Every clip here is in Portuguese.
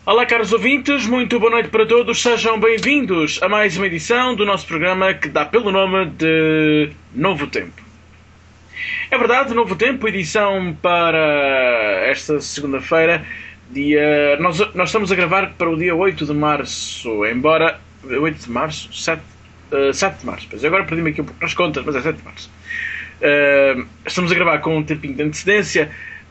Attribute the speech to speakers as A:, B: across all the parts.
A: Olá, caros ouvintes, muito boa noite para todos, sejam bem-vindos a mais uma edição do nosso programa que dá pelo nome de Novo Tempo. É verdade, Novo Tempo, edição para esta segunda-feira, nós estamos a gravar para o dia 8 de março, embora... 8 de março? 7 de março, pois agora perdi-me aqui um pouco nas contas, mas é 7 de março. Estamos a gravar com um tempinho de antecedência.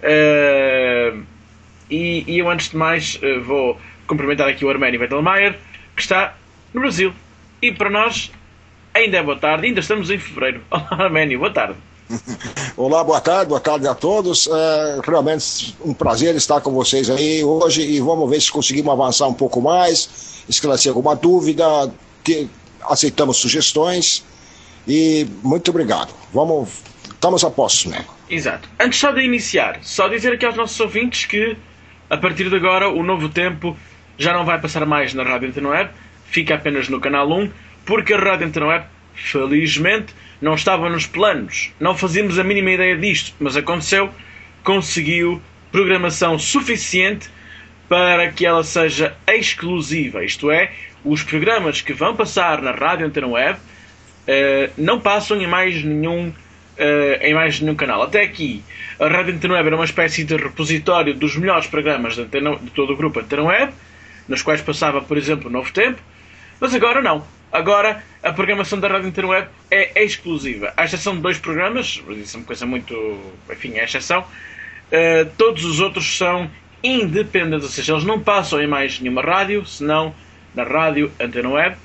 A: E eu, antes de mais, vou cumprimentar aqui o Arménio Vettelmeier, que está no Brasil. E para nós, ainda é boa tarde, ainda estamos em fevereiro. Olá, Arménio, boa tarde.
B: Olá, boa tarde a todos. Realmente um prazer estar com vocês aí hoje e vamos ver se conseguimos avançar um pouco mais, esclarecer alguma dúvida, aceitamos sugestões e muito obrigado. Estamos a postos, né?
A: Exato. Antes só de iniciar, só dizer aqui aos nossos ouvintes que a partir de agora o Novo Tempo já não vai passar mais na Rádio Antena Web, fica apenas no Canal 1, porque a Rádio Antena Web, felizmente, não estava nos planos. Não fazíamos a mínima ideia disto, mas aconteceu, conseguiu programação suficiente para que ela seja exclusiva. Isto é, os programas que vão passar na Rádio Antena Web não passam em mais nenhum canal. Até aqui, a Rádio Antena Web era uma espécie de repositório dos melhores programas de todo o grupo Antena Web, nos quais passava, por exemplo, o Novo Tempo, mas agora não. Agora a programação da Rádio Antena Web é exclusiva. À exceção de 2 programas, isso é uma coisa muito... Enfim, é exceção. Todos os outros são independentes, ou seja, eles não passam em mais nenhuma rádio, senão na Rádio Antena Web.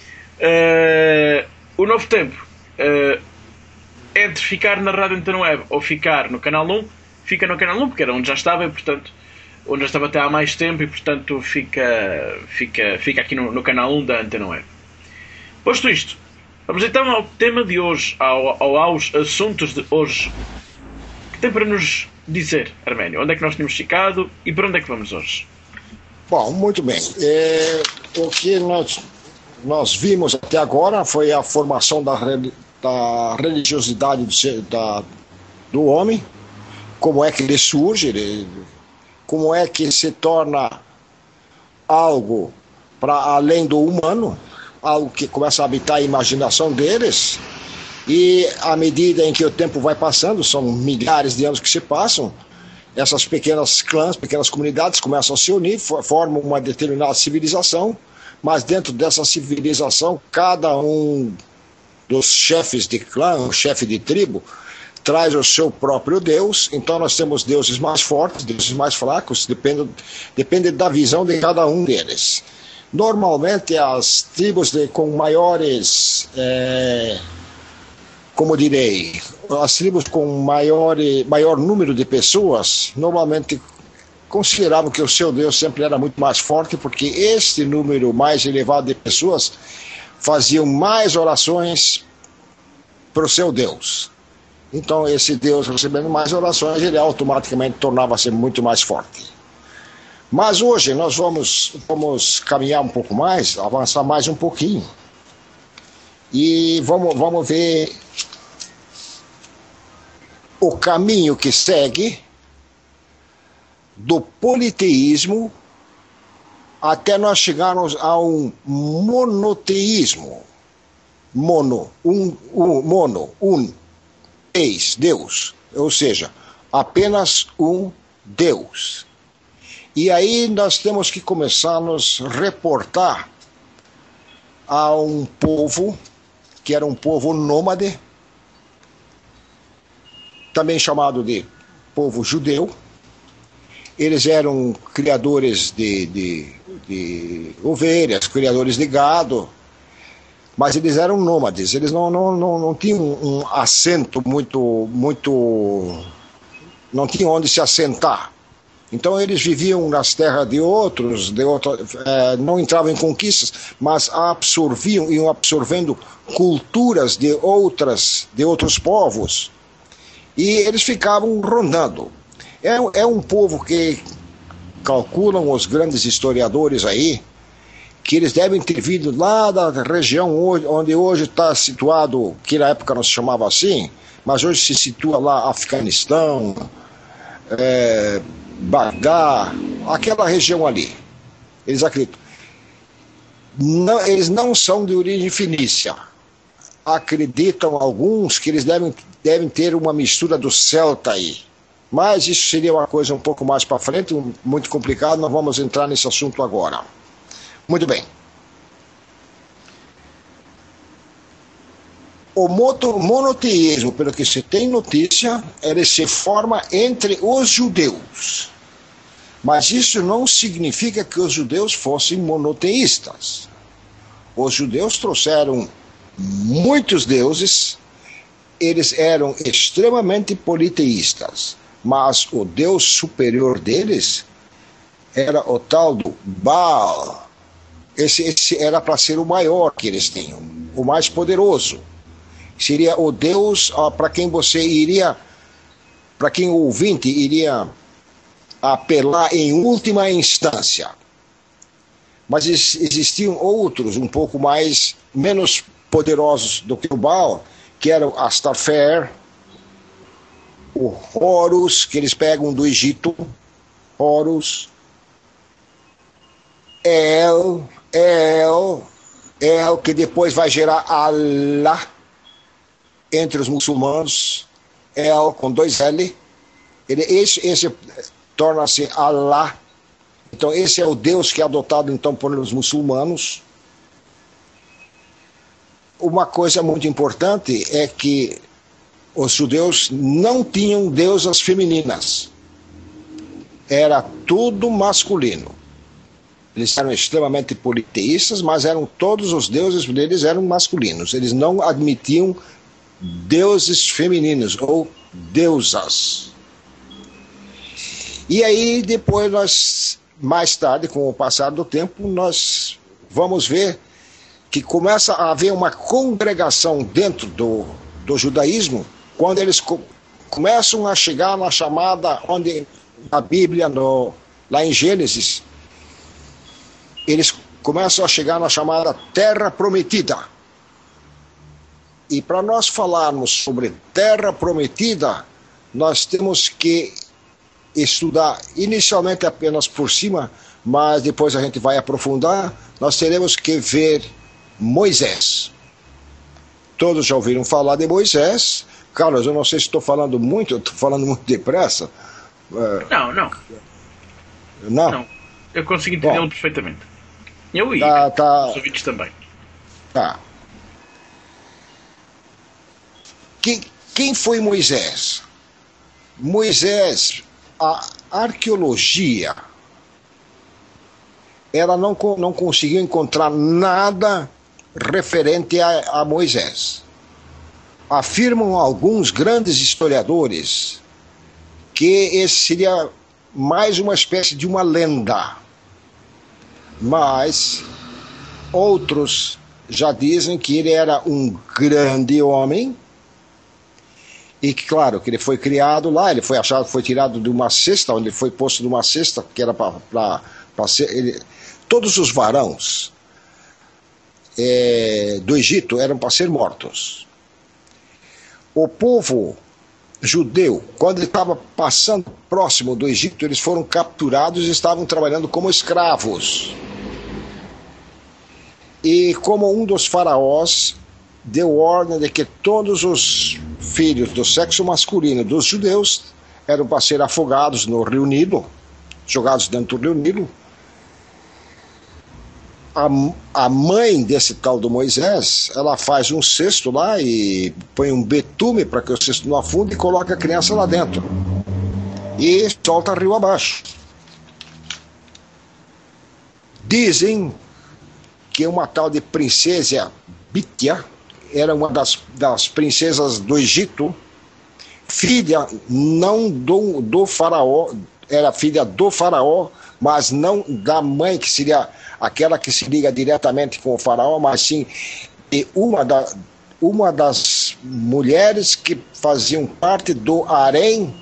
A: O Novo Tempo... entre ficar na Rádio Antena Web ou ficar no Canal 1, fica no Canal 1, porque era onde já estava, e portanto, onde já estava até há mais tempo, e portanto fica aqui no Canal 1 da Antena Web. Posto isto, vamos então ao tema de hoje, aos assuntos de hoje. O que tem para nos dizer, Arménio? Onde é que nós tínhamos ficado e para onde é que vamos hoje?
B: Bom, muito bem. O que nós vimos até agora foi a formação da religiosidade do homem, como é que ele surge, como é que se torna algo para além do humano, algo que começa a habitar a imaginação deles, e à medida em que o tempo vai passando, são milhares de anos que se passam, essas pequenas clãs, pequenas comunidades começam a se unir, formam uma determinada civilização, mas dentro dessa civilização, cada um dos chefes de clã, chefe de tribo, traz o seu próprio Deus. Então nós temos deuses mais fortes, deuses mais fracos, depende da visão de cada um deles. Normalmente as tribos com maiores, como direi, as tribos com maior número de pessoas, normalmente consideravam que o seu Deus sempre era muito mais forte, porque este número mais elevado de pessoas faziam mais orações para o seu Deus. Então esse Deus, recebendo mais orações, ele automaticamente tornava-se muito mais forte. Mas hoje nós vamos caminhar um pouco mais, avançar mais um pouquinho, e vamos ver o caminho que segue do politeísmo até nós chegarmos a um monoteísmo. Mono, Deus, ou seja, apenas um Deus. E aí nós temos que começar a nos reportar a um povo, que era um povo nômade, também chamado de povo judeu. Eles eram criadores de ovelhas, criadores de gado, mas eles eram nômades, eles não tinham um assento não tinham onde se assentar. Então eles viviam nas terras de outros, não entravam em conquistas, mas iam absorvendo culturas de outros povos, e eles ficavam rondando. É um povo que calculam os grandes historiadores aí, que eles devem ter vindo lá da região onde hoje está situado, que na época não se chamava assim, mas hoje se situa lá Afeganistão, Bagdá, aquela região ali. Eles acreditam. Não, eles não são de origem fenícia. Acreditam alguns que eles devem ter uma mistura do celta aí. Mas isso seria uma coisa um pouco mais para frente, muito complicado, não vamos entrar nesse assunto agora. Muito bem. O monoteísmo, pelo que se tem notícia, ele se forma entre os judeus. Mas isso não significa que os judeus fossem monoteístas. Os judeus trouxeram muitos deuses, eles eram extremamente politeístas, mas o Deus superior deles era o tal do Baal. Esse era para ser o maior que eles tinham, o mais poderoso. Seria o Deus para quem você iria, para quem o ouvinte iria apelar em última instância. Mas existiam outros um pouco menos poderosos do que o Baal, que eram Astafer, o Horus, que eles pegam do Egito, Horus, El, que depois vai gerar Allah entre os muçulmanos, El com 2 L, esse torna-se Allah. Então esse é o Deus que é adotado então por os muçulmanos. Uma coisa muito importante é que os judeus não tinham deusas femininas. Era tudo masculino. Eles eram extremamente politeístas, mas todos os deuses deles eram masculinos. Eles não admitiam deuses femininos ou deusas. E aí depois mais tarde, com o passar do tempo, nós vamos ver que começa a haver uma congregação dentro do judaísmo, quando eles começam a chegar na chamada, onde a Bíblia, lá em Gênesis, eles começam a chegar na chamada Terra Prometida. E para nós falarmos sobre Terra Prometida, nós temos que estudar inicialmente apenas por cima, mas depois a gente vai aprofundar. Nós teremos que ver Moisés. Todos já ouviram falar de Moisés. Carlos, eu não sei se estou falando muito, estou falando muito depressa.
A: Não. Eu consigo entendê-lo perfeitamente. Eu e os ouvintes também.
B: Tá. Quem foi Moisés? Moisés, a arqueologia, ela não conseguiu encontrar nada referente a Moisés. Afirmam alguns grandes historiadores que esse seria mais uma espécie de uma lenda, mas outros já dizem que ele era um grande homem e que, claro, que ele foi criado lá, ele foi tirado de uma cesta, onde ele foi posto numa cesta que era para ser... Todos os varões do Egito eram para ser mortos. O povo judeu, quando ele estava passando próximo do Egito, eles foram capturados e estavam trabalhando como escravos. E como um dos faraós deu ordem de que todos os filhos do sexo masculino dos judeus eram para ser afogados no Rio Nilo, jogados dentro do Rio Nilo. A mãe desse tal do Moisés, ela faz um cesto lá e põe um betume para que o cesto não afunde e coloca a criança lá dentro. E solta rio abaixo. Dizem que uma tal de princesa Bítia era uma das princesas do Egito, filha não do faraó, era filha do faraó, mas não da mãe, que seria aquela que se liga diretamente com o faraó, mas sim de uma das mulheres que faziam parte do harém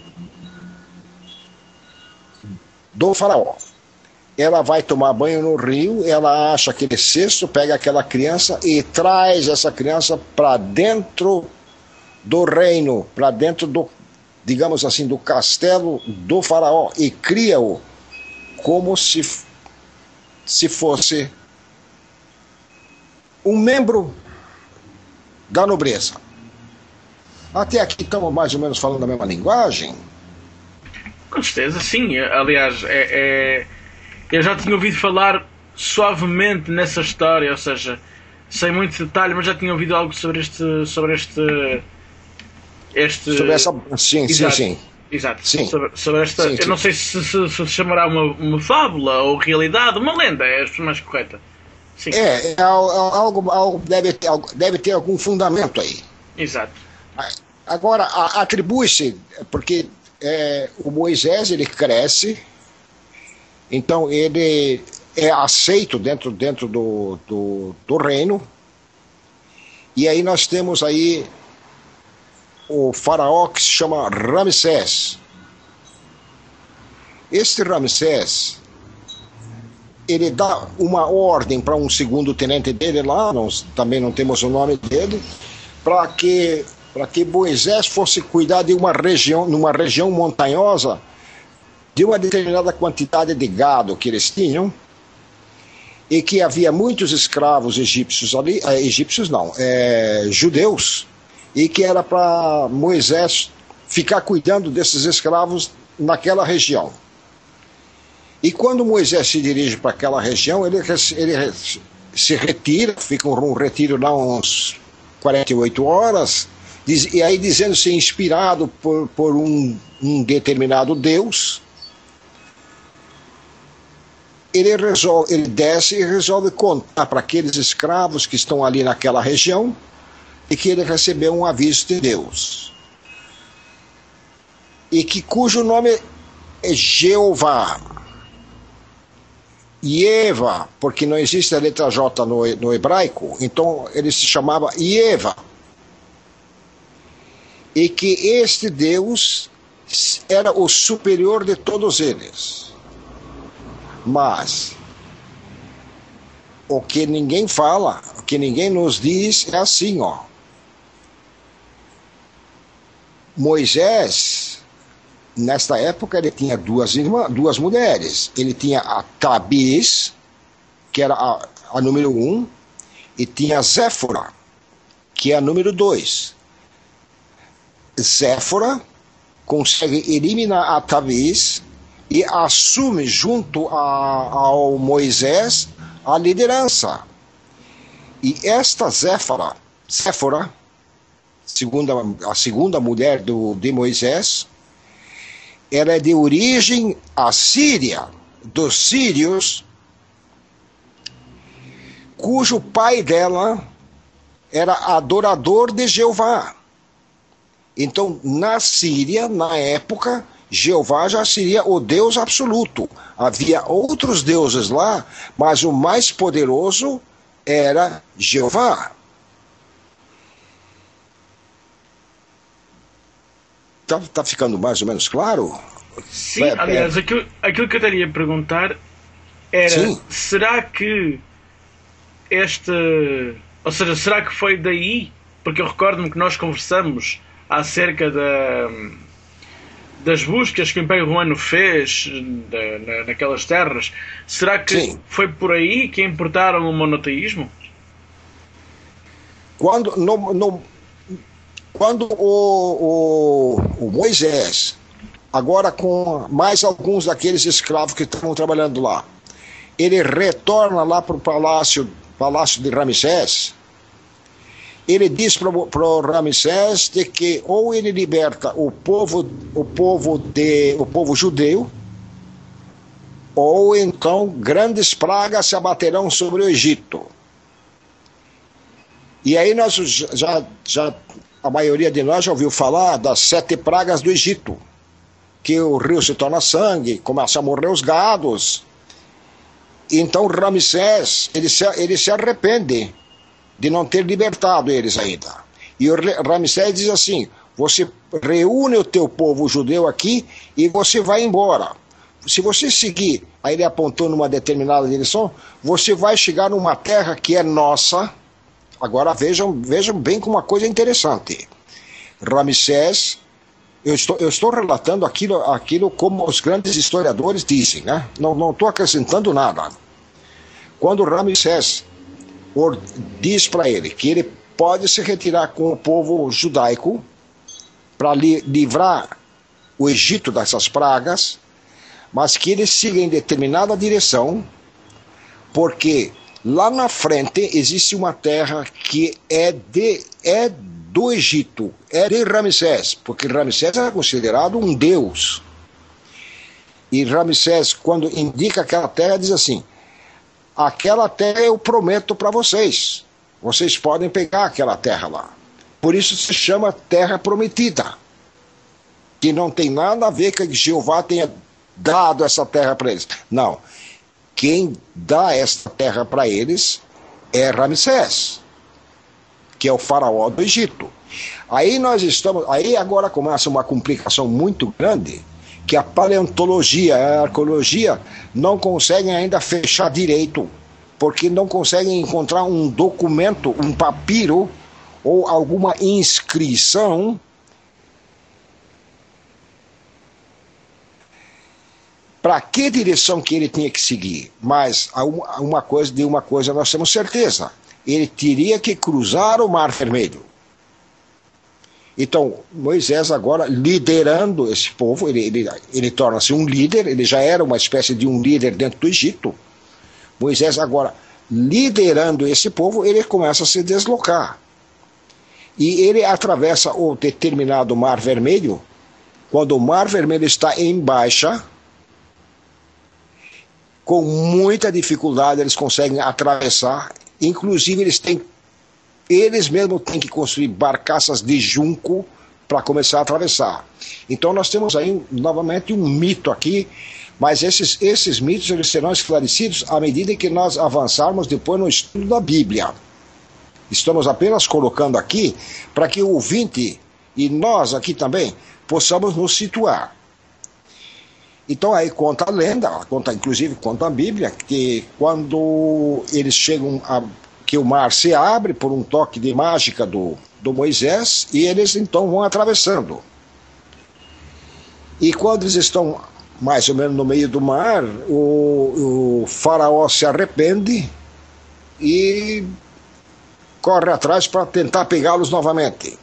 B: do faraó. Ela vai tomar banho no rio, ela acha aquele cesto, pega aquela criança e traz essa criança para dentro do reino, para dentro do, digamos assim, do castelo do faraó, e cria-o como se se fosse um membro da nobreza. Até aqui estamos mais ou menos falando a mesma linguagem?
A: Com certeza, sim. Aliás, eu já tinha ouvido falar suavemente nessa história, ou seja, sem muito detalhe, mas já tinha ouvido algo sobre este. Sobre
B: essa. Sim,
A: exato,
B: sim, sim.
A: Exato.
B: Sim.
A: Sobre esta.
B: Sim, sim.
A: Eu não sei se chamará uma fábula ou realidade, uma lenda, é a mais correta. Sim.
B: Algo deve ter algum fundamento aí.
A: Exato.
B: Agora, atribui-se, porque o Moisés ele cresce, então ele é aceito dentro do reino, e aí nós temos aí o faraó que se chama Ramsés. Este Ramsés, ele dá uma ordem para um segundo tenente dele lá, também não temos o nome dele, para que Moisés fosse cuidar de numa região montanhosa, de uma determinada quantidade de gado que eles tinham, e que havia muitos escravos egípcios ali, judeus, e que era para Moisés ficar cuidando desses escravos naquela região. E quando Moisés se dirige para aquela região, ele se retira, fica um retiro lá uns 48 horas, e aí dizendo-se inspirado por um determinado Deus, ele desce e resolve contar para aqueles escravos que estão ali naquela região e que ele recebeu um aviso de Deus. E cujo nome é Jeová. Ieva, porque não existe a letra J no hebraico, então ele se chamava Ieva. E que este Deus era o superior de todos eles. Mas o que ninguém fala, o que ninguém nos diz é assim, ó. Moisés, nesta época, ele tinha duas mulheres. Ele tinha a Tabis, que era a número 1, e tinha a Zéfora, que é a número 2. Zéfora consegue eliminar a Tabis e assume junto ao Moisés a liderança. E esta Zéfora, a segunda mulher de Moisés, ela é de origem assíria, dos sírios, cujo pai dela era adorador de Jeová. Então, na Síria, na época, Jeová já seria o Deus absoluto. Havia outros deuses lá, mas o mais poderoso era Jeová. Tá ficando mais ou menos claro?
A: Sim, aliás, aquilo que eu teria a perguntar era,
B: sim,
A: será que ou seja, será que foi daí? Porque eu recordo-me que nós conversamos acerca das buscas que o Império Romano fez naquelas terras. Será que sim, foi por aí que importaram o monoteísmo?
B: Quando o Moisés, agora com mais alguns daqueles escravos que estavam trabalhando lá, ele retorna lá para o palácio de Ramsés, ele diz para o Ramsés de que ou ele liberta o povo judeu, ou então grandes pragas se abaterão sobre o Egito. E aí nós a maioria de nós já ouviu falar das 7 pragas do Egito, que o rio se torna sangue, começam a morrer os gados. Então Ramsés, ele se arrepende de não ter libertado eles ainda. E o Ramsés diz assim: você reúne o teu povo judeu aqui e você vai embora. Se você seguir, aí ele apontou numa determinada direção, você vai chegar numa terra que é nossa. Agora vejam bem como uma coisa interessante. Ramsés, eu estou relatando aquilo como os grandes historiadores dizem, né? Não estou acrescentando nada. Quando Ramsés diz para ele que ele pode se retirar com o povo judaico para livrar o Egito dessas pragas, mas que ele siga em determinada direção, porque lá na frente existe uma terra que é do Egito, é de Ramsés, porque Ramsés era considerado um deus. E Ramsés, quando indica aquela terra, diz assim: aquela terra eu prometo para vocês. Vocês podem pegar aquela terra lá. Por isso se chama Terra Prometida. Que não tem nada a ver com que Jeová tenha dado essa terra para eles. Não. Quem dá essa terra para eles é Ramsés, que é o faraó do Egito. Aí agora começa uma complicação muito grande, que a paleontologia, a arqueologia não conseguem ainda fechar direito, porque não conseguem encontrar um documento, um papiro ou alguma inscrição para que direção que ele tinha que seguir. Mas de uma coisa nós temos certeza: ele teria que cruzar o Mar Vermelho. Então, Moisés agora liderando esse povo, ele torna-se um líder, ele já era uma espécie de um líder dentro do Egito. Moisés agora liderando esse povo, ele começa a se deslocar. E ele atravessa o determinado Mar Vermelho. Quando o Mar Vermelho está em baixa, com muita dificuldade eles conseguem atravessar. Inclusive eles mesmos têm que construir barcaças de junco para começar a atravessar. Então nós temos aí novamente um mito aqui, mas esses mitos eles serão esclarecidos à medida que nós avançarmos depois no estudo da Bíblia. Estamos apenas colocando aqui para que o ouvinte e nós aqui também possamos nos situar. Então aí conta a lenda, inclusive conta a Bíblia, que quando eles chegam que o mar se abre por um toque de mágica do Moisés, e eles então vão atravessando. E quando eles estão mais ou menos no meio do mar, o faraó se arrepende e corre atrás para tentar pegá-los novamente.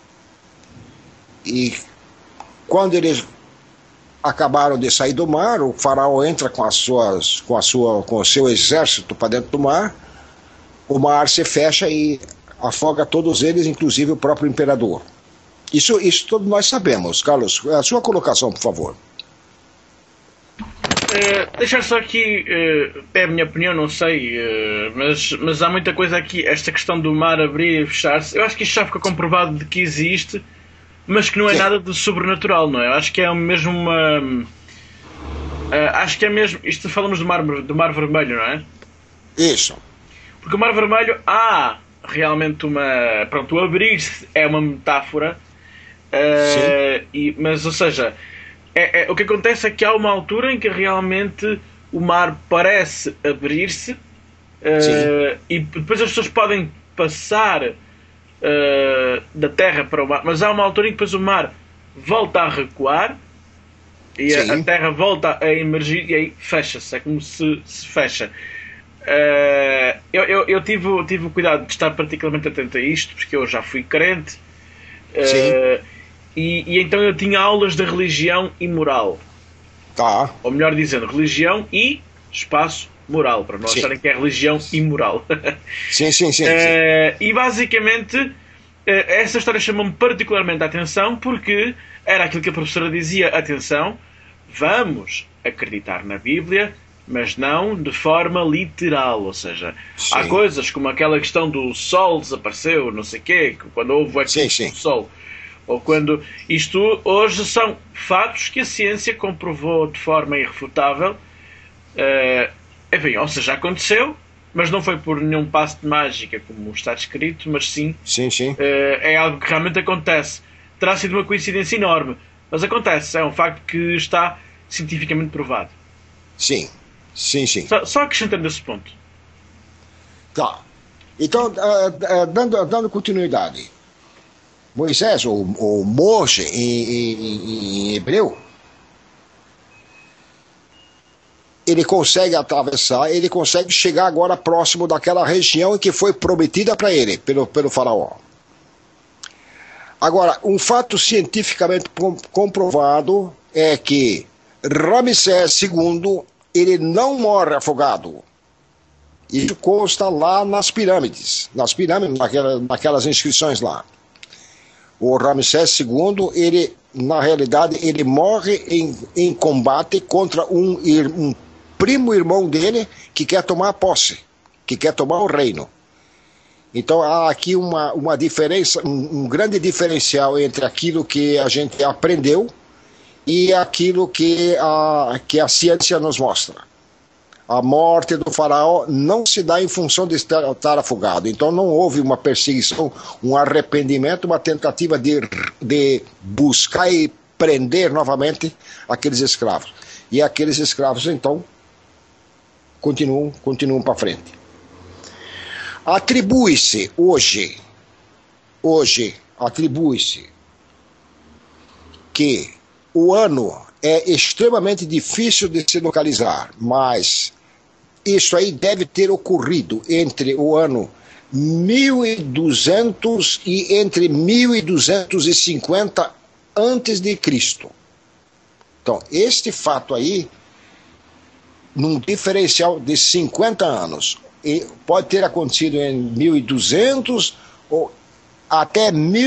B: E quando eles acabaram de sair do mar, o faraó entra com o seu exército para dentro do mar, o mar se fecha e afoga todos eles, inclusive o próprio imperador. Isso todos nós sabemos. Carlos, a sua colocação, por favor.
A: Deixar só aqui, é a minha opinião, não sei, mas há muita coisa aqui, esta questão do mar abrir e fechar-se. Eu acho que isto já ficou comprovado de que existe, mas que não é nada de sobrenatural, não é? Eu acho que é mesmo uma... acho que é mesmo... Isto falamos do mar Vermelho, não é?
B: Isso.
A: Porque o Mar Vermelho há realmente uma... Pronto, o abrir-se é uma metáfora, mas, ou seja, o que acontece é que há uma altura em que realmente o mar parece abrir-se, e depois as pessoas podem passar da terra para o mar, mas há uma altura em que depois o mar volta a recuar e a terra volta a emergir e aí fecha-se, é como se fecha. Eu tive o cuidado de estar particularmente atento a isto, porque eu já fui crente, e então eu tinha aulas de religião e moral, ou melhor dizendo, religião e espaço moral, para não acharem que é religião imoral.
B: Sim.
A: E basicamente essa história chamou-me particularmente a atenção, porque era aquilo que a professora dizia: atenção, vamos acreditar na Bíblia, mas não de forma literal, ou seja, há coisas como aquela questão do sol desapareceu, não sei o quê, quando houve o eclipse do sol, ou quando... Isto hoje são fatos que a ciência comprovou de forma irrefutável, enfim, ou seja, aconteceu, mas não foi por nenhum passo de mágica, como está descrito, mas sim. É algo que realmente acontece. Terá sido uma coincidência enorme, mas acontece, é um facto que está cientificamente provado.
B: Sim.
A: Só acrescentando esse ponto.
B: Tá. Então, dando continuidade. Moisés, ou Moshe em hebreu, ele consegue atravessar, ele consegue chegar agora próximo daquela região que foi prometida para ele, pelo faraó. Agora, um fato cientificamente comprovado é que Ramsés II, ele não morre afogado. Isso consta lá nas pirâmides, naquelas inscrições lá. O Ramsés II, ele, na realidade, ele morre em combate contra um primo irmão dele que quer tomar posse, que quer tomar o reino. Então há aqui uma diferença, um grande diferencial entre aquilo que a gente aprendeu e aquilo que a ciência nos mostra. A morte do faraó não se dá em função de estar afogado. Então não houve uma perseguição, um arrependimento, uma tentativa de buscar e prender novamente aqueles escravos. E aqueles escravos, então, continuam para frente. Atribui-se hoje, atribui-se que o ano é extremamente difícil de se localizar, mas isso aí deve ter ocorrido entre o ano 1200 e entre 1250 antes de Cristo. Então, este fato aí, num diferencial de 50 anos, e pode ter acontecido em 1200 ou até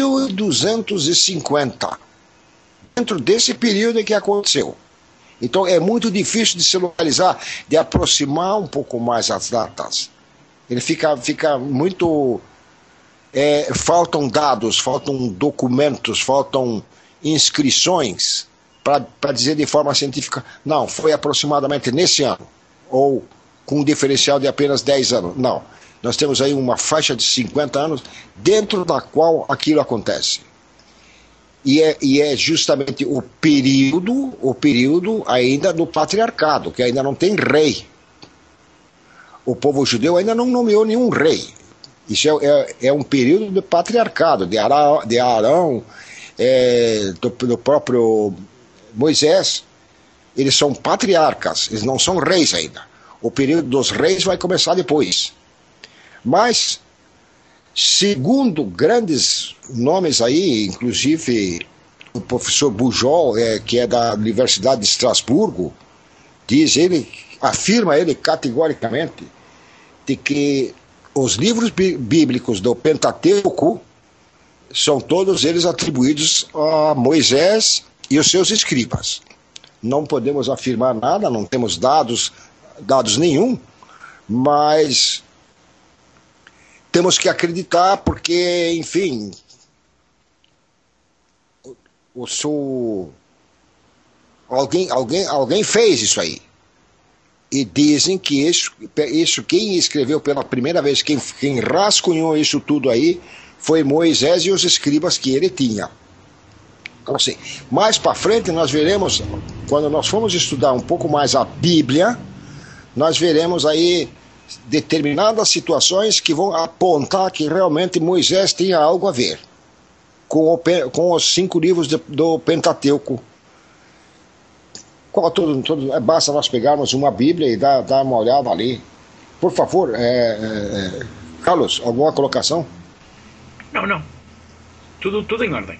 B: 1250, dentro desse período em que aconteceu. Então é muito difícil de se localizar, de aproximar um pouco mais as datas. Ele fica muito... faltam dados, faltam documentos, faltam inscrições para dizer de forma científica, não, foi aproximadamente nesse ano, ou com um diferencial de apenas 10 anos. Não, nós temos aí uma faixa de 50 anos dentro da qual aquilo acontece. E é justamente o período ainda do patriarcado, que ainda não tem rei. O povo judeu ainda não nomeou nenhum rei. Isso é um período de patriarcado, de Arão, do próprio Moisés. Eles são patriarcas, eles não são reis ainda. O período dos reis vai começar depois. Mas, segundo grandes nomes aí, inclusive o professor Bujol, que é da Universidade de Estrasburgo, afirma ele categoricamente de que os livros bíblicos do Pentateuco são todos eles atribuídos a Moisés e os seus escribas. Não podemos afirmar nada, não temos dados nenhum, mas temos que acreditar porque, enfim, alguém fez isso aí. E dizem que isso quem escreveu pela primeira vez, quem rascunhou isso tudo aí, foi Moisés e os escribas que ele tinha. Então, assim, mais para frente nós veremos, quando nós formos estudar um pouco mais a Bíblia, nós veremos aí determinadas situações que vão apontar que realmente Moisés tinha algo a ver com os 5 livros do Pentateuco. Basta nós pegarmos uma Bíblia e dar uma olhada ali. Por favor, Carlos, alguma colocação?
A: Não. Tudo em ordem.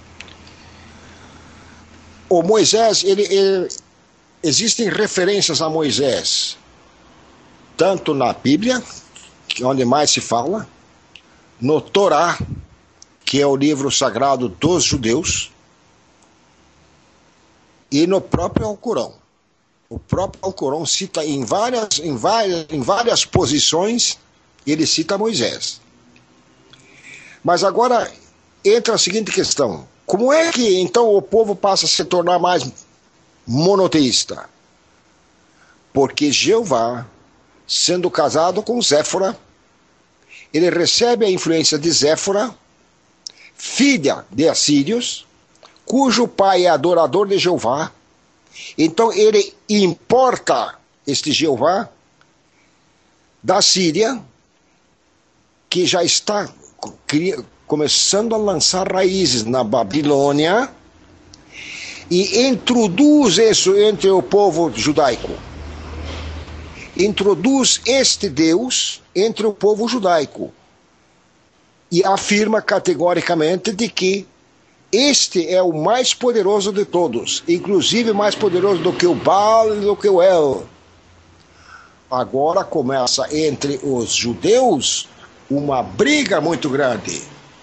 B: O Moisés, existem referências a Moisés, tanto na Bíblia, onde mais se fala, no Torá, que é o livro sagrado dos judeus, e no próprio Alcorão. O próprio Alcorão cita em várias posições, ele cita Moisés. Mas agora entra a seguinte questão: como é que então o povo passa a se tornar mais monoteísta? Porque Jeová, sendo casado com Zéfora, ele recebe a influência de Zéfora, filha de Assírios, cujo pai é adorador de Jeová. Então ele importa este Jeová da Síria, que já está começando a lançar raízes na Babilônia, e introduz isso entre o povo judaico. introduz este Deus entre o povo judaico e afirma categoricamente de que este é o mais poderoso de todos, inclusive mais poderoso do que o Baal e do que o El. Agora começa entre os judeus uma briga muito grande.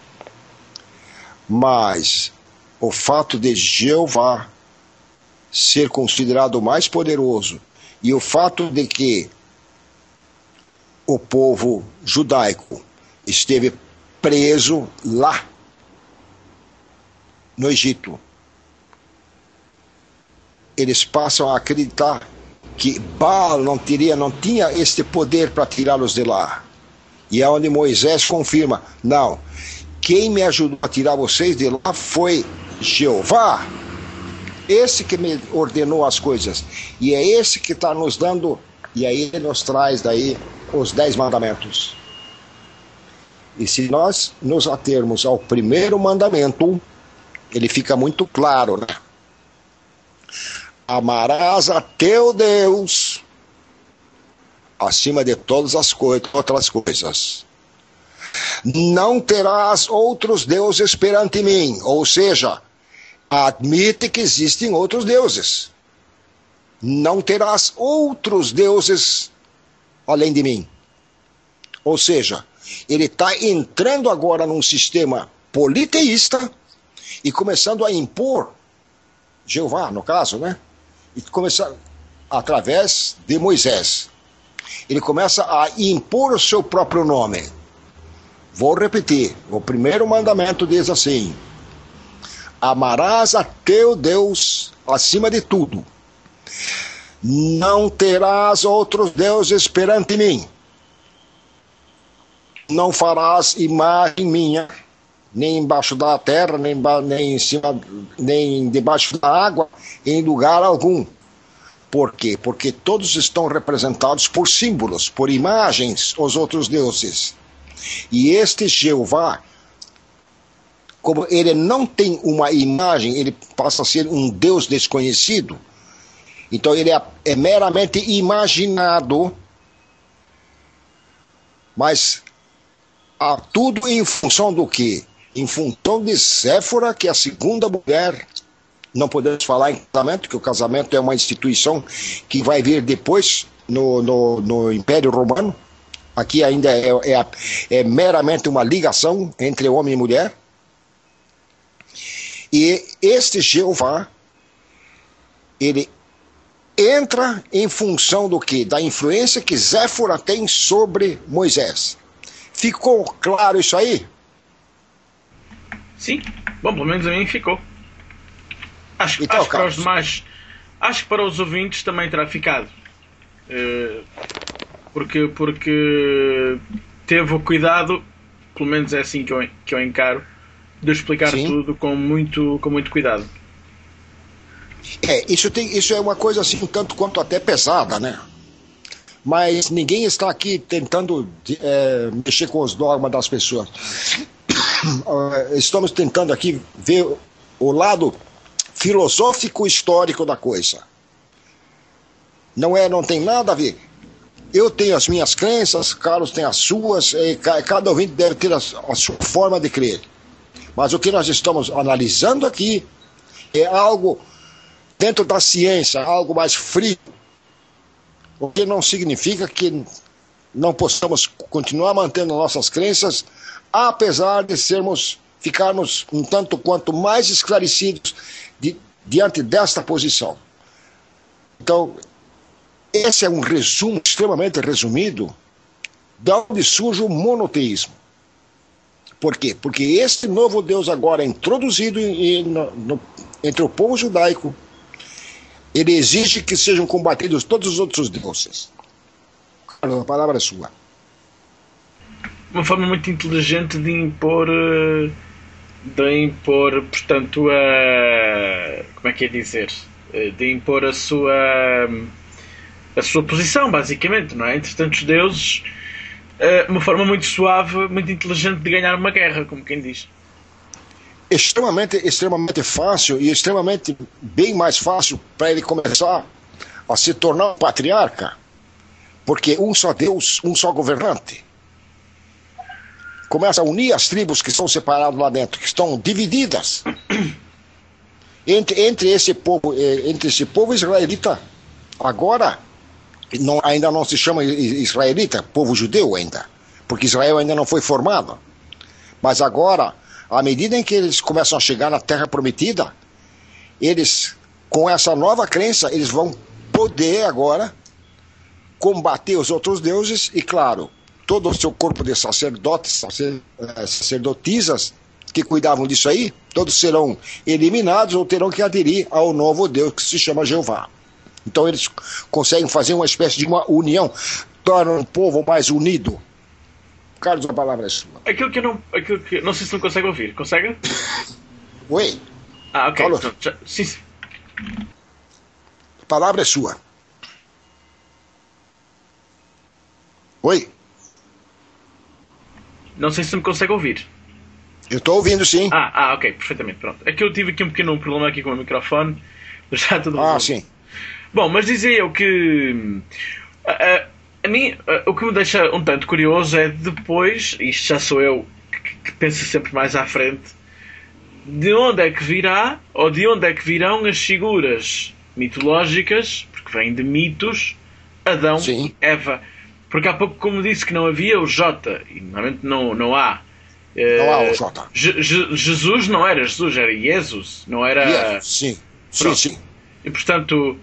B: Mas o fato de Jeová ser considerado o mais poderoso e o fato de que o povo judaico esteve preso lá no Egito, eles passam a acreditar que Baal não tinha este poder para tirá-los de lá. E é onde Moisés confirma: não, quem me ajudou a tirar vocês de lá foi Jeová, esse que me ordenou as coisas, e é esse que está nos dando, e aí ele nos traz daí os 10 mandamentos. E se nós nos atermos ao primeiro mandamento, ele fica muito claro, né? Amarás a teu Deus acima de todas as outras coisas. Não terás outros deuses perante mim. Ou seja, admite que existem outros deuses. Não terás outros deuses além de mim. Ou seja, ele está entrando agora num sistema politeísta e começando a impor Jeová, no caso, né? E começa através de Moisés. Ele começa a impor o seu próprio nome. Vou repetir, o primeiro mandamento diz assim: amarás a teu Deus acima de tudo. Não terás outros deuses perante mim. Não farás imagem minha, nem embaixo da terra, nem em cima, nem debaixo da água, em lugar algum. Por quê? Porque todos estão representados por símbolos, por imagens, os outros deuses. E este Jeová, como ele não tem uma imagem, ele passa a ser um Deus desconhecido. Então ele é meramente imaginado, mas há tudo em função do quê? Em função de Séfora, que é a segunda mulher. Não podemos falar em casamento, que o casamento é uma instituição que vai vir depois no Império Romano. Aqui ainda é meramente uma ligação entre homem e mulher. E este Jeová, ele entra em função do quê? Da influência que Séfora tem sobre Moisés. Ficou claro isso aí?
A: Sim, bom, pelo menos a mim ficou. Acho
B: Então,
A: que para os demais, acho que para os ouvintes também terá ficado. Porque teve o cuidado, pelo menos é assim que eu encaro, de explicar
B: Sim.
A: tudo com muito cuidado.
B: Isso é uma coisa assim, um tanto quanto até pesada, né? Mas ninguém está aqui tentando mexer com os dogmas das pessoas. Estamos tentando aqui ver o lado filosófico histórico da coisa. Não tem nada a ver. Eu tenho as minhas crenças, Carlos tem as suas, cada ouvinte deve ter a sua forma de crer. Mas o que nós estamos analisando aqui é algo dentro da ciência, algo mais frio. O que não significa que não possamos continuar mantendo nossas crenças, apesar de ficarmos um tanto quanto mais esclarecidos diante desta posição. Então, esse é um resumo extremamente resumido de onde surge o monoteísmo. Por quê? Porque este novo Deus agora é introduzido entre o povo judaico. Ele exige que sejam combatidos todos os outros deuses. Carlos, a palavra é sua.
A: Uma forma muito inteligente de impor, portanto, como é que é dizer? De impor a sua posição, basicamente, não é? Entre tantos deuses, uma forma muito suave, muito inteligente de ganhar uma guerra, como quem diz.
B: Extremamente fácil e extremamente bem mais fácil para ele começar a se tornar um patriarca. Porque um só Deus, um só governante. Começa a unir as tribos que estão separadas lá dentro, que estão divididas entre esse povo israelita. Agora, ainda não se chama israelita, povo judeu ainda, porque Israel ainda não foi formado. Mas agora, à medida em que eles começam a chegar na Terra Prometida, eles, com essa nova crença, eles vão poder agora combater os outros deuses e, claro, todo o seu corpo de sacerdotes, sacerdotisas que cuidavam disso aí, todos serão eliminados ou terão que aderir ao novo Deus que se chama Jeová. Então eles conseguem fazer uma espécie de uma união, tornam um povo mais unido. Carlos, a palavra é sua.
A: Aquilo que não sei se não consegue ouvir. Consegue?
B: Oi.
A: Ah, ok.
B: Carlos.
A: Então, sim.
B: A palavra é sua. Oi.
A: Não sei se me consegue ouvir.
B: Eu estou ouvindo, sim.
A: Ok, perfeitamente, pronto. É que eu tive aqui um pequeno problema aqui com o microfone, mas já tudo resolvido.
B: Sim.
A: Bom, mas dizia eu que a mim o que me deixa um tanto curioso é depois, isto já sou eu que penso sempre mais à frente, de onde é que virá, ou de onde é que virão as figuras mitológicas, porque vêm de mitos, Adão
B: Sim.
A: e Eva. Porque há pouco, como disse, que não havia o J, e normalmente não há.
B: Não há o J.
A: Jesus não era Jesus, era Jesus, não era...
B: Sim,
A: Pronto.
B: sim.
A: E portanto,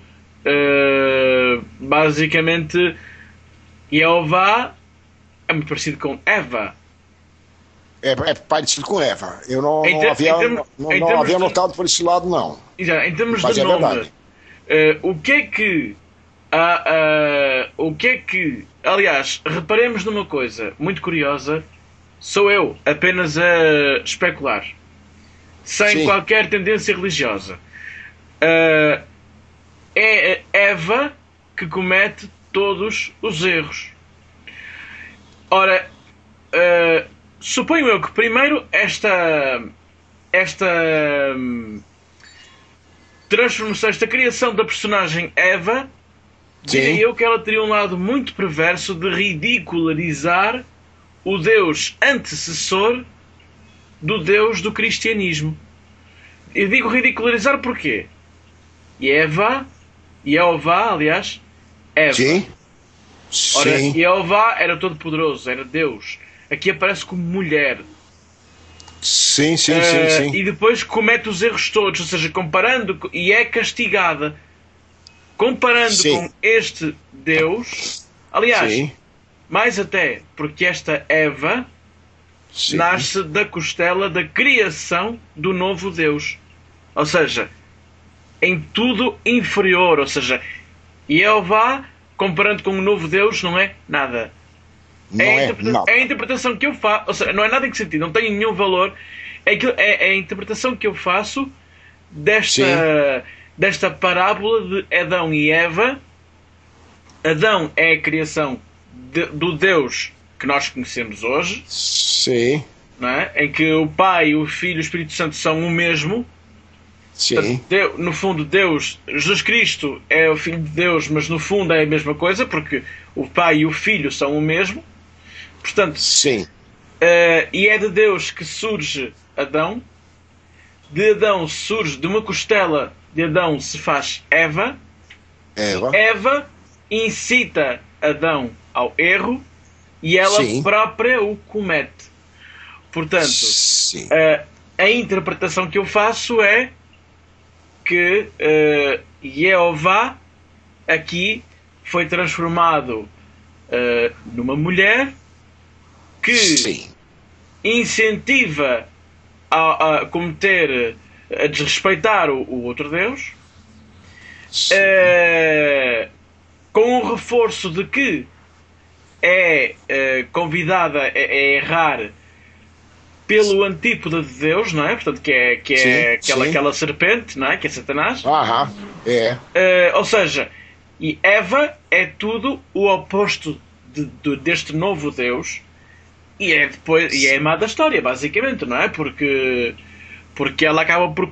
A: basicamente, Jeová é muito parecido com Eva.
B: É parecido com Eva. Eu não havia notado por esse lado, não.
A: Em termos
B: Mas
A: de
B: é
A: nome,
B: verdade.
A: o que é que... Aliás, reparemos numa coisa muito curiosa. Sou eu apenas a especular, sem
B: Sim.
A: qualquer tendência religiosa. É Eva que comete todos os erros. Ora, suponho eu que primeiro esta transformação, esta criação da personagem Eva, diria eu que ela teria um lado muito perverso de ridicularizar o Deus antecessor do Deus do cristianismo. Eu digo ridicularizar porquê? Jeová, aliás, Eva.
B: Sim.
A: Ora,
B: Sim.
A: Jeová era todo poderoso, era Deus. Aqui aparece como mulher.
B: Sim.
A: E depois comete os erros todos, ou seja, comparando, e é castigada. Comparando com este Deus, aliás, mais até, porque esta Eva nasce da costela da criação do novo Deus. Ou seja, em tudo inferior. Ou seja, Jeová, comparando com o novo Deus, não é nada. É a interpretação que eu faço. Ou seja, não é nada em que sentido, não tem nenhum valor. É a interpretação que eu faço desta parábola de Adão e Eva. Adão é a criação do Deus que nós conhecemos hoje.
B: Sim.
A: Não é? Em que o Pai, o Filho e o Espírito Santo são o mesmo.
B: Sim.
A: Portanto, no fundo, Deus, Jesus Cristo é o Filho de Deus, mas no fundo é a mesma coisa, porque o Pai e o Filho são o mesmo. Portanto, e é de Deus que surge Adão. De Adão surge, de uma costela de Adão se faz Eva. Eva incita Adão ao erro e ela própria o comete. Portanto, a interpretação que eu faço é que Jeová aqui foi transformado numa mulher que incentiva a cometer, a desrespeitar o outro Deus, com o reforço de que é convidada a errar pelo antípoda de Deus, não é? Portanto, que é aquela serpente, não é? Que é Satanás. Ou seja, e Eva é tudo o oposto deste novo Deus e é a má da história, basicamente, não é? Porque ela acaba por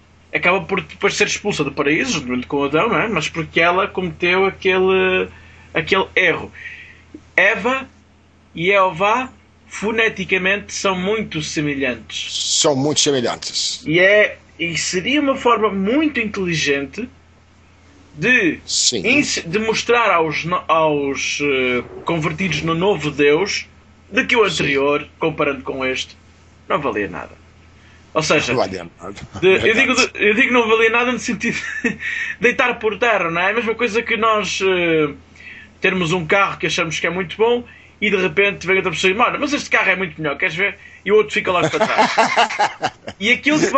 A: depois ser expulsa do paraíso, juntamente com Adão, não é? Mas porque ela cometeu aquele erro. Eva e Jeová foneticamente são muito semelhantes.
B: São muito semelhantes.
A: E seria uma forma muito inteligente de mostrar aos convertidos no novo Deus de que o anterior, comparando com este, não valia nada. Ou seja, eu digo não valia nada no sentido de deitar por terra, não é? A mesma coisa que nós termos um carro que achamos que é muito bom e de repente vem outra pessoa e diz, mas este carro é muito melhor, queres ver? E o outro fica logo para trás. E aquilo que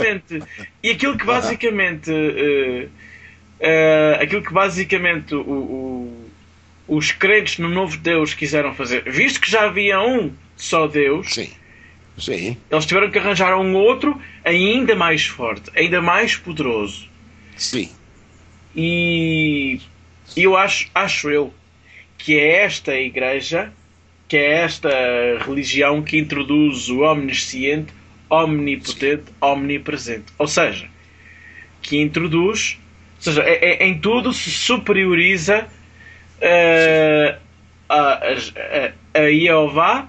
A: basicamente os crentes no novo Deus quiseram fazer, visto que já havia um só Deus,
B: Sim.
A: Eles tiveram que arranjar um outro ainda mais forte, ainda mais poderoso.
B: Sim.
A: E eu acho eu que é esta igreja, que é esta religião que introduz o omnisciente, omnipotente, omnipresente. Ou seja, que introduz, em tudo se superioriza a Jeová.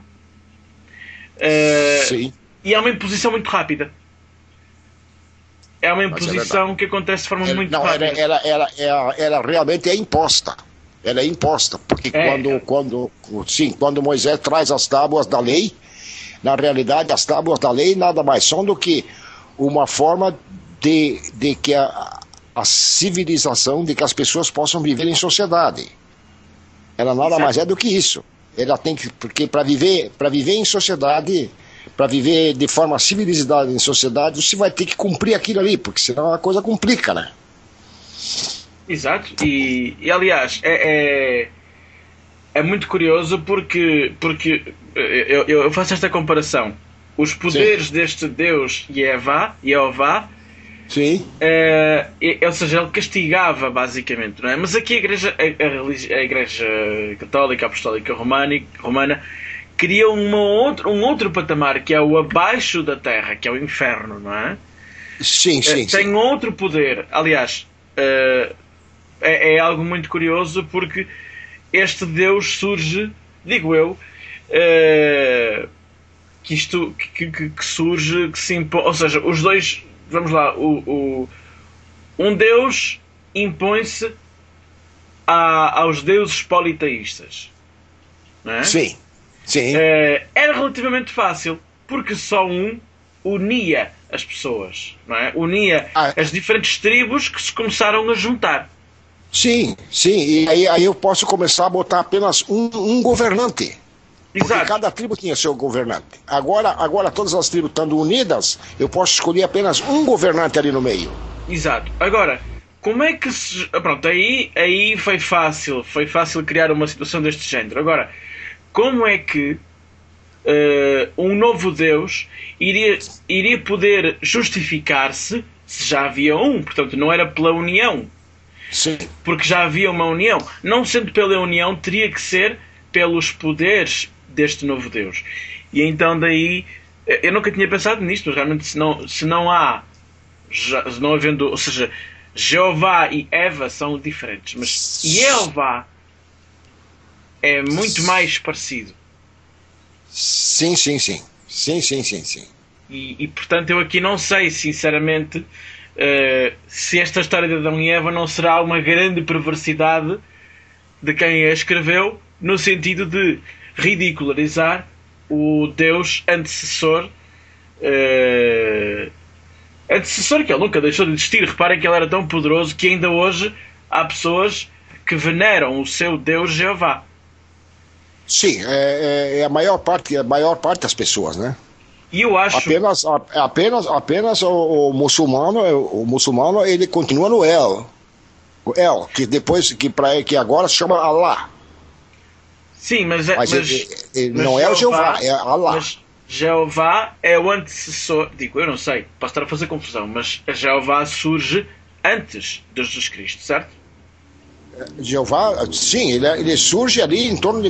A: E é uma imposição muito rápida. É uma imposição que acontece de forma muito rápida.
B: Ela realmente é imposta. Ela é imposta. Porque quando Moisés traz as tábuas da lei, na realidade as tábuas da lei nada mais são do que uma forma de que a civilização, de que as pessoas possam viver em sociedade. Ela nada mais é do que isso. Ela tem que, porque para viver em sociedade, para viver de forma civilizada em sociedade, você vai ter que cumprir aquilo ali, porque senão a coisa complica, né?
A: Exato. E aliás, é muito curioso porque eu faço esta comparação. Os poderes deste Deus Jeová, ou seja, ele castigava basicamente, não é? Mas aqui a igreja católica, apostólica romana cria um outro patamar, que é o abaixo da terra, que é o inferno, não é? Tem outro poder. Aliás, é algo muito curioso porque este Deus surge, digo eu, que surge, que se impõe, ou seja, os dois. Vamos lá, um Deus impõe-se aos deuses politeístas. Não é?
B: Sim.
A: Era relativamente fácil, porque só um unia as pessoas, não é? Unia as diferentes tribos que se começaram a juntar.
B: Sim, e aí eu posso começar a botar apenas um governante. Porque cada tribo tinha seu governante. Agora todas as tribos estando unidas, eu posso escolher apenas um governante ali no meio.
A: Exato. Agora, como é que se... Pronto, aí foi fácil criar uma situação deste género. Agora, como é que um novo Deus iria poder justificar-se se já havia um? Portanto, não era pela união.
B: Sim.
A: Porque já havia uma união. Não sendo pela união, teria que ser pelos poderes deste novo Deus. E então daí eu nunca tinha pensado nisto, mas realmente se não havendo, ou seja, Jeová e Eva são diferentes, mas Jeová é muito mais parecido.
B: Sim.
A: E portanto eu aqui não sei sinceramente se esta história de Adão e Eva não será uma grande perversidade de quem a escreveu, no sentido de ridicularizar o Deus antecessor que ele nunca deixou de existir. Reparem que ele era tão poderoso que ainda hoje há pessoas que veneram o seu Deus Jeová.
B: Sim, é a maior parte das pessoas, né?
A: E eu acho
B: apenas o muçulmano ele continua no El, que depois que agora se chama Allah.
A: Sim, mas
B: não é o Jeová, é Allah.
A: Mas Jeová é o antecessor. Digo, eu não sei, posso estar a fazer confusão, mas Jeová surge antes de Jesus Cristo, certo?
B: Jeová, sim, ele surge ali em torno de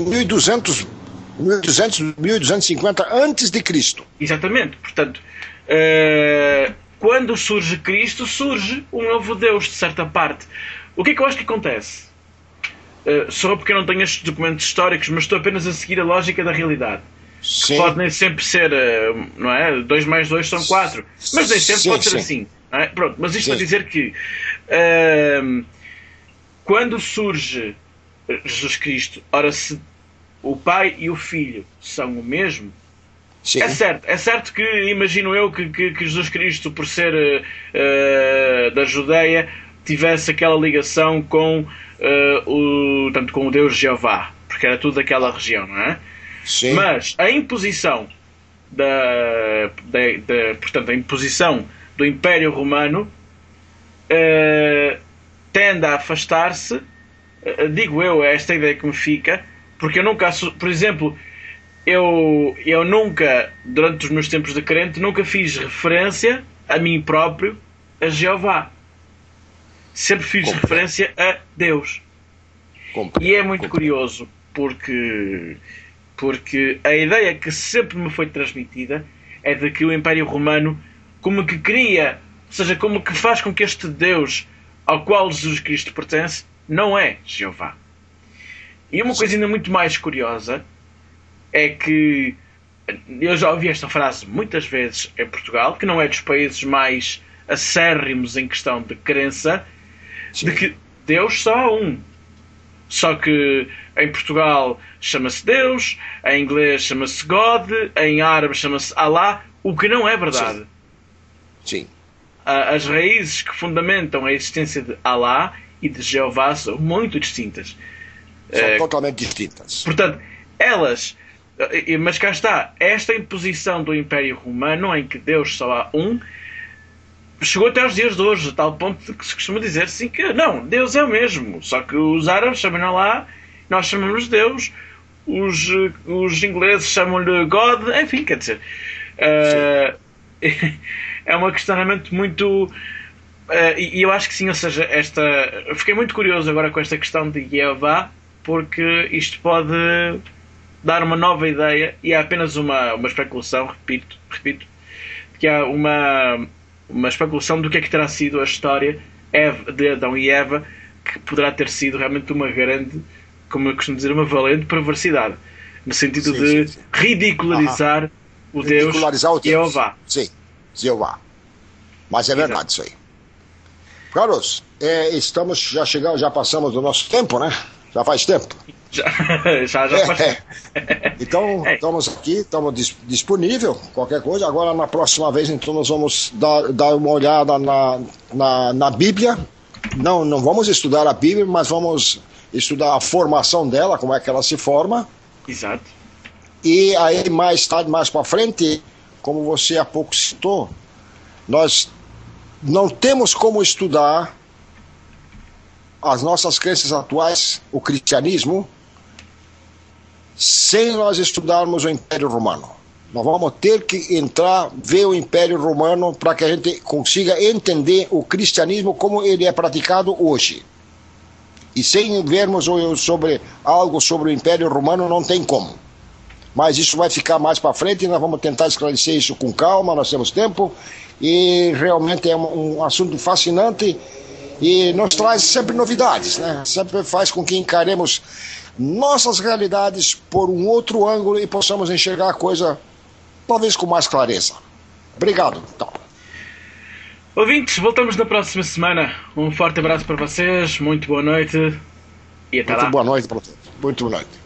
B: 1250 antes de Cristo.
A: Exatamente, portanto, quando surge Cristo, surge um novo Deus, de certa parte. O que é que eu acho que acontece? só porque eu não tenho estes documentos históricos, mas estou apenas a seguir a lógica da realidade.
B: Sim.
A: Pode nem sempre ser, não é? 2 mais 2 são 4, mas nem sempre pode ser assim. Não é? Pronto, mas isto para dizer que quando surge Jesus Cristo, ora, se o Pai e o Filho são o mesmo,
B: Sim.
A: é certo que imagino eu que Jesus Cristo, por ser da Judeia, tivesse aquela ligação com tanto com o Deus Jeová, porque era tudo daquela região, não é?
B: Sim.
A: Mas a imposição portanto, a imposição do Império Romano tende a afastar-se, digo eu, é esta ideia que me fica, porque eu nunca, por exemplo, eu nunca, durante os meus tempos de crente, nunca fiz referência a mim próprio, a Jeová. Sempre fiz referência a Deus. E é muito curioso, porque a ideia que sempre me foi transmitida é de que o Império Romano como que cria, ou seja, como que faz com que este Deus ao qual Jesus Cristo pertence não é Jeová. E uma coisa ainda muito mais curiosa é que eu já ouvi esta frase muitas vezes em Portugal, que não é dos países mais acérrimos em questão de crença, Sim. de que Deus só há um. Só que em Portugal chama-se Deus, em inglês chama-se God, em árabe chama-se Allah, o que não é verdade.
B: Sim.
A: As raízes que fundamentam a existência de Allah e de Jeová são muito distintas.
B: São totalmente distintas.
A: Portanto, elas... Mas cá está, esta imposição do Império Romano, em que Deus só há um, chegou até aos dias de hoje, a tal ponto de que se costuma dizer assim que não, Deus é o mesmo, só que os árabes chamam-lhe Allah, nós chamamos Deus, os ingleses chamam-lhe God, enfim, quer dizer, é um questionamento muito... e eu acho que sim, ou seja, fiquei muito curioso agora com esta questão de Jeová, porque isto pode dar uma nova ideia, e é apenas uma especulação, repito, que há uma especulação do que é que terá sido a história de Adão e Eva, que poderá ter sido realmente uma grande, como eu costumo dizer, uma valente perversidade, no sentido de ridicularizar o Deus Jeová.
B: Sim, Jeová. Mas é verdade isso aí. Carlos, já passamos do nosso tempo, né? Já faz tempo.
A: Já faz tempo.
B: Então, estamos aqui, estamos disponível, qualquer coisa. Agora, na próxima vez, então, nós vamos dar uma olhada na Bíblia. Não vamos estudar a Bíblia, mas vamos estudar a formação dela, como é que ela se forma.
A: Exato.
B: E aí, mais tarde, mais para frente, como você há pouco citou, nós não temos como estudar as nossas crenças atuais, o cristianismo, sem nós estudarmos o Império Romano. Nós vamos ter que ver o Império Romano para que a gente consiga entender o cristianismo como ele é praticado hoje. E sem vermos algo sobre o Império Romano, não tem como. Mas isso vai ficar mais para frente e nós vamos tentar esclarecer isso com calma, nós temos tempo. E realmente é um assunto fascinante e nos traz sempre novidades, né? Sempre faz com que encaremos nossas realidades por um outro ângulo e possamos enxergar a coisa talvez com mais clareza. Obrigado. Então.
A: Ouvintes, voltamos na próxima semana. Um forte abraço para vocês, muito boa noite e até lá.
B: Muito boa noite para todos. Muito boa noite.